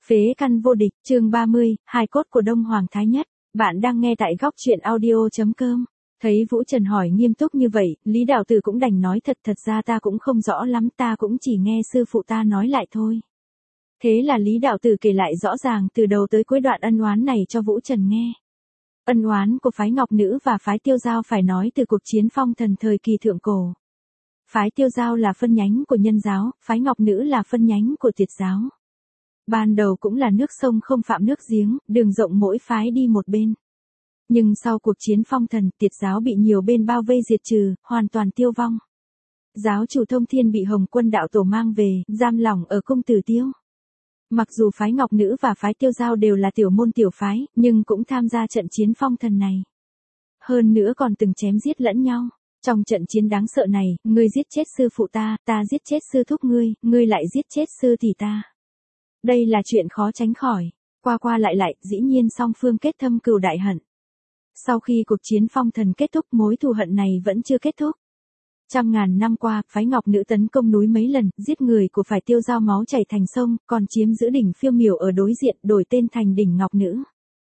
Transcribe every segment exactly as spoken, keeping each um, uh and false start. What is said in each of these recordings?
Phế căn vô địch, chương ba mươi, hài cốt của Đông Hoàng Thái Nhất. Bạn đang nghe tại góc truyện audio chấm com. Thấy Vũ Trần hỏi nghiêm túc như vậy, Lý Đạo Tử cũng đành nói thật thật ra ta cũng không rõ lắm, ta cũng chỉ nghe sư phụ ta nói lại thôi. Thế là Lý Đạo Tử kể lại rõ ràng từ đầu tới cuối đoạn ân oán này cho Vũ Trần nghe. Ân oán của phái Ngọc Nữ và phái Tiêu Giao phải nói từ cuộc chiến phong thần thời kỳ thượng cổ. Phái Tiêu Giao là phân nhánh của Nhân giáo, phái Ngọc Nữ là phân nhánh của Tiệt giáo. Ban đầu cũng là nước sông không phạm nước giếng, đường rộng mỗi phái đi một bên. Nhưng sau cuộc chiến phong thần, Tiệt giáo bị nhiều bên bao vây diệt trừ, hoàn toàn tiêu vong. Giáo chủ Thông Thiên bị Hồng Quân đạo tổ mang về, giam lỏng ở cung Tử Tiêu. Mặc dù phái Ngọc Nữ và phái Tiêu Giao đều là tiểu môn tiểu phái, nhưng cũng tham gia trận chiến phong thần này. Hơn nữa còn từng chém giết lẫn nhau. Trong trận chiến đáng sợ này, ngươi giết chết sư phụ ta, ta giết chết sư thúc ngươi, ngươi lại giết chết sư tỷ ta. Đây là chuyện khó tránh khỏi, qua qua lại lại, dĩ nhiên song phương kết thâm cừu đại hận. Sau khi cuộc chiến phong thần kết thúc, mối thù hận này vẫn chưa kết thúc. Trăm ngàn năm qua, phái Ngọc Nữ tấn công núi mấy lần, giết người của phái Tiêu Giao máu chảy thành sông, còn chiếm giữ đỉnh Phiêu Miểu ở đối diện, đổi tên thành đỉnh Ngọc Nữ.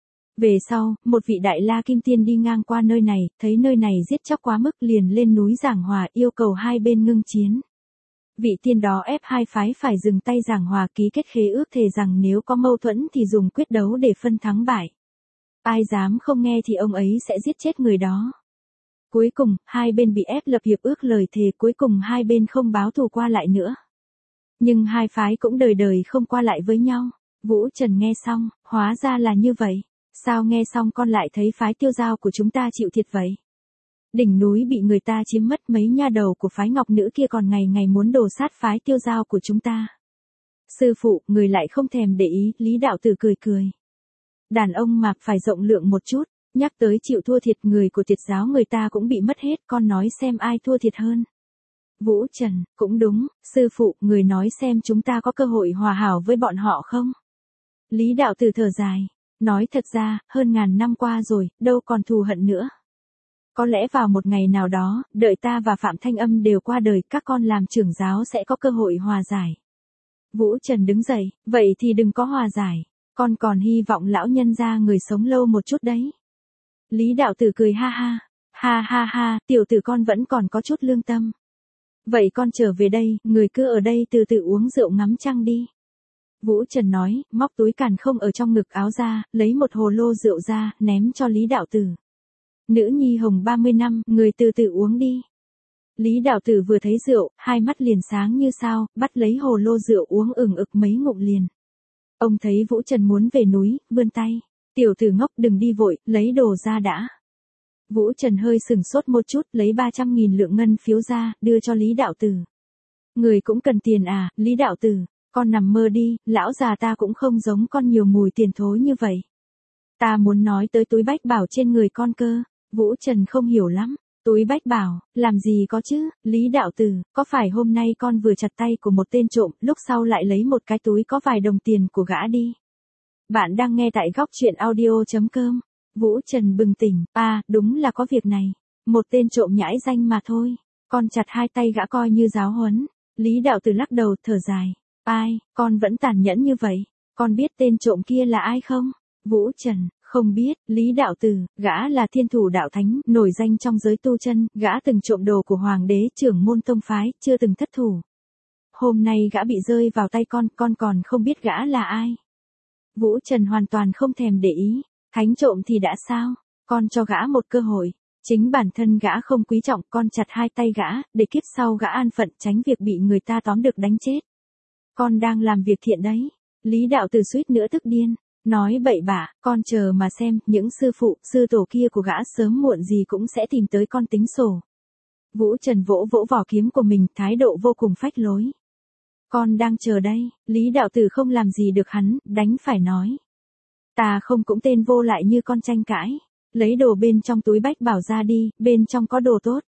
Về sau, một vị đại la kim tiên đi ngang qua nơi này, thấy nơi này giết chóc quá mức liền lên núi giảng hòa yêu cầu hai bên ngưng chiến. Vị tiên đó ép hai phái phải dừng tay giảng hòa, ký kết khế ước thề rằng nếu có mâu thuẫn thì dùng quyết đấu để phân thắng bại. Ai dám không nghe thì ông ấy sẽ giết chết người đó. Cuối cùng, hai bên bị ép lập hiệp ước lời thề, cuối cùng hai bên không báo thù qua lại nữa. Nhưng hai phái cũng đời đời không qua lại với nhau. Vũ Trần nghe xong, hóa ra là như vậy. Sao nghe xong con lại thấy phái Tiêu Giao của chúng ta chịu thiệt vậy? Đỉnh núi bị người ta chiếm mất, mấy nha đầu của phái Ngọc Nữ kia còn ngày ngày muốn đổ sát phái Tiêu Giao của chúng ta. Sư phụ, người lại không thèm để ý, Lý Đạo Tử cười cười. Đàn ông mà phải rộng lượng một chút, nhắc tới chịu thua thiệt người của Tiệt giáo người ta cũng bị mất hết, con nói xem ai thua thiệt hơn. Vũ Trần, cũng đúng, sư phụ, người nói xem chúng ta có cơ hội hòa hảo với bọn họ không? Lý Đạo Tử thở dài. Nói thật ra, hơn ngàn năm qua rồi, đâu còn thù hận nữa. Có lẽ vào một ngày nào đó, đợi ta và Phạm Thanh Âm đều qua đời, các con làm trưởng giáo sẽ có cơ hội hòa giải. Vũ Trần đứng dậy, vậy thì đừng có hòa giải, con còn hy vọng lão nhân gia người sống lâu một chút đấy. Lý Đạo Tử cười ha ha, ha ha ha, tiểu tử con vẫn còn có chút lương tâm. Vậy con trở về đây, người cứ ở đây từ từ uống rượu ngắm trăng đi. Vũ Trần nói, móc túi càn không ở trong ngực áo ra, lấy một hồ lô rượu ra, ném cho Lý Đạo Tử. Nữ nhi hồng ba mươi năm, người từ từ uống đi. Lý Đạo Tử vừa thấy rượu, hai mắt liền sáng như sao, bắt lấy hồ lô rượu uống ửng ực mấy ngụm liền. Ông thấy Vũ Trần muốn về núi, vươn tay. Tiểu tử ngốc, đừng đi vội, lấy đồ ra đã. Vũ Trần hơi sừng sốt một chút, lấy ba trăm nghìn lượng ngân phiếu ra, đưa cho Lý Đạo Tử. Người cũng cần tiền à, Lý Đạo Tử. Con nằm mơ đi, lão già ta cũng không giống con nhiều mùi tiền thối như vậy. Ta muốn nói tới túi bách bảo trên người con cơ. Vũ Trần không hiểu lắm. Túi bách bảo, làm gì có chứ, Lý Đạo Tử, có phải hôm nay con vừa chặt tay của một tên trộm, lúc sau lại lấy một cái túi có vài đồng tiền của gã đi. Bạn đang nghe tại góc truyện audio chấm com. Vũ Trần bừng tỉnh, à, đúng là có việc này. Một tên trộm nhãi danh mà thôi. Con chặt hai tay gã coi như giáo huấn. Lý Đạo Tử lắc đầu, thở dài. Ai, con vẫn tàn nhẫn như vậy, con biết tên trộm kia là ai không? Vũ Trần, không biết, Lý Đạo Tử, gã là thiên thủ đạo thánh, nổi danh trong giới tu chân, gã từng trộm đồ của hoàng đế trưởng môn tông phái, chưa từng thất thủ. Hôm nay gã bị rơi vào tay con, con còn không biết gã là ai. Vũ Trần hoàn toàn không thèm để ý, thánh trộm thì đã sao, con cho gã một cơ hội. Chính bản thân gã không quý trọng, con chặt hai tay gã, để kiếp sau gã an phận tránh việc bị người ta tóm được đánh chết. Con đang làm việc thiện đấy. Lý Đạo Tử suýt nữa tức điên. Nói bậy bạ, con chờ mà xem, những sư phụ, sư tổ kia của gã sớm muộn gì cũng sẽ tìm tới con tính sổ. Vũ Trần vỗ vỗ vỏ kiếm của mình, thái độ vô cùng phách lối. Con đang chờ đây, Lý Đạo Tử không làm gì được hắn, đành phải nói. Ta không cũng tên vô lại như con tranh cãi. Lấy đồ bên trong túi bách bảo ra đi, bên trong có đồ tốt.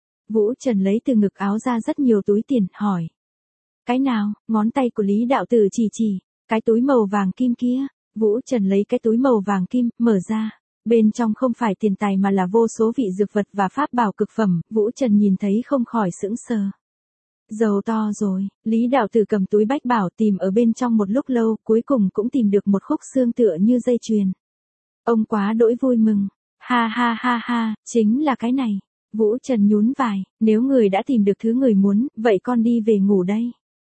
Vũ Trần lấy từ ngực áo ra rất nhiều túi tiền, hỏi. Cái nào, ngón tay của Lý Đạo Tử chỉ chỉ, cái túi màu vàng kim kia. Vũ Trần lấy cái túi màu vàng kim, mở ra. Bên trong không phải tiền tài mà là vô số vị dược vật và pháp bảo cực phẩm, Vũ Trần nhìn thấy không khỏi sững sờ. Giàu to rồi, Lý đạo tử cầm túi bách bảo tìm ở bên trong một lúc lâu, cuối cùng cũng tìm được một khúc xương tựa như dây chuyền. Ông quá đỗi vui mừng. Ha ha ha ha, chính là cái này. Vũ Trần nhún vai, nếu người đã tìm được thứ người muốn, vậy con đi về ngủ đây.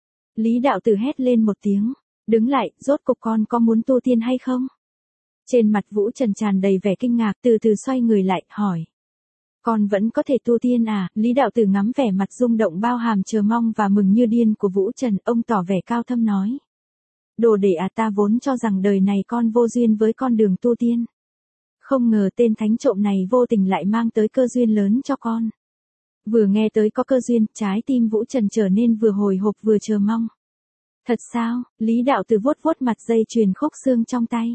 Lý đạo tử hét lên một tiếng, đứng lại, rốt cục con có muốn tu tiên hay không? Trên mặt Vũ Trần tràn đầy vẻ kinh ngạc, từ từ xoay người lại, hỏi. Con vẫn có thể tu tiên à? Lý đạo tử ngắm vẻ mặt rung động bao hàm chờ mong và mừng như điên của Vũ Trần, ông tỏ vẻ cao thâm nói. Đồ đệ à, ta vốn cho rằng đời này con vô duyên với con đường tu tiên. Không ngờ tên thánh trộm này vô tình lại mang tới cơ duyên lớn cho con. Vừa nghe tới có cơ duyên, trái tim Vũ Trần trở nên vừa hồi hộp vừa chờ mong. Thật sao? Lý đạo tử vuốt vuốt mặt dây chuyền khúc xương trong tay.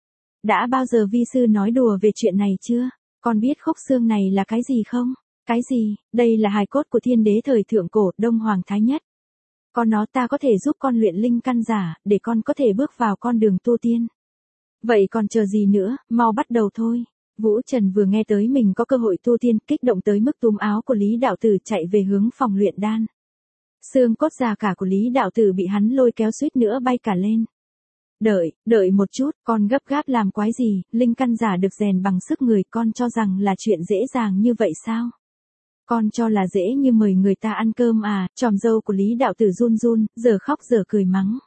Đã bao giờ vi sư nói đùa về chuyện này chưa? Con biết khúc xương này là cái gì không? Cái gì? Đây là hài cốt của thiên đế thời thượng cổ, Đông Hoàng Thái Nhất. Có nó ta có thể giúp con luyện linh căn giả, để con có thể bước vào con đường tu tiên. Vậy còn chờ gì nữa, mau bắt đầu thôi. Vũ Trần vừa nghe tới mình có cơ hội tu tiên, kích động tới mức túm áo của Lý đạo tử chạy về hướng phòng luyện đan. Xương cốt già cả của Lý đạo tử bị hắn lôi kéo suýt nữa bay cả lên. Đợi, đợi một chút, con gấp gáp làm quái gì, linh căn giả được rèn bằng sức người, con cho rằng là chuyện dễ dàng như vậy sao? Con cho là dễ như mời người ta ăn cơm à? Tròm dâu của Lý đạo tử run run, giờ khóc giờ cười mắng.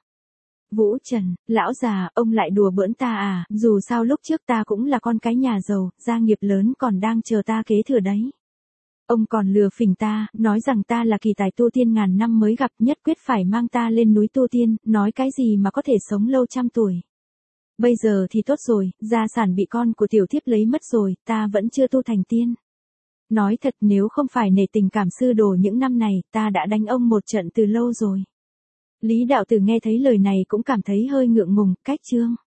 Vũ Trần, lão già, ông lại đùa bỡn ta à? Dù sao lúc trước ta cũng là con cái nhà giàu, gia nghiệp lớn còn đang chờ ta kế thừa đấy. Ông còn lừa phỉnh ta, nói rằng ta là kỳ tài tu tiên ngàn năm mới gặp, nhất quyết phải mang ta lên núi tu tiên, nói cái gì mà có thể sống lâu trăm tuổi. Bây giờ thì tốt rồi, gia sản bị con của tiểu thiếp lấy mất rồi, ta vẫn chưa tu thành tiên. Nói thật, nếu không phải nể tình cảm sư đồ những năm này, ta đã đánh ông một trận từ lâu rồi. Lý đạo tử nghe thấy lời này cũng cảm thấy hơi ngượng ngùng, cách chương.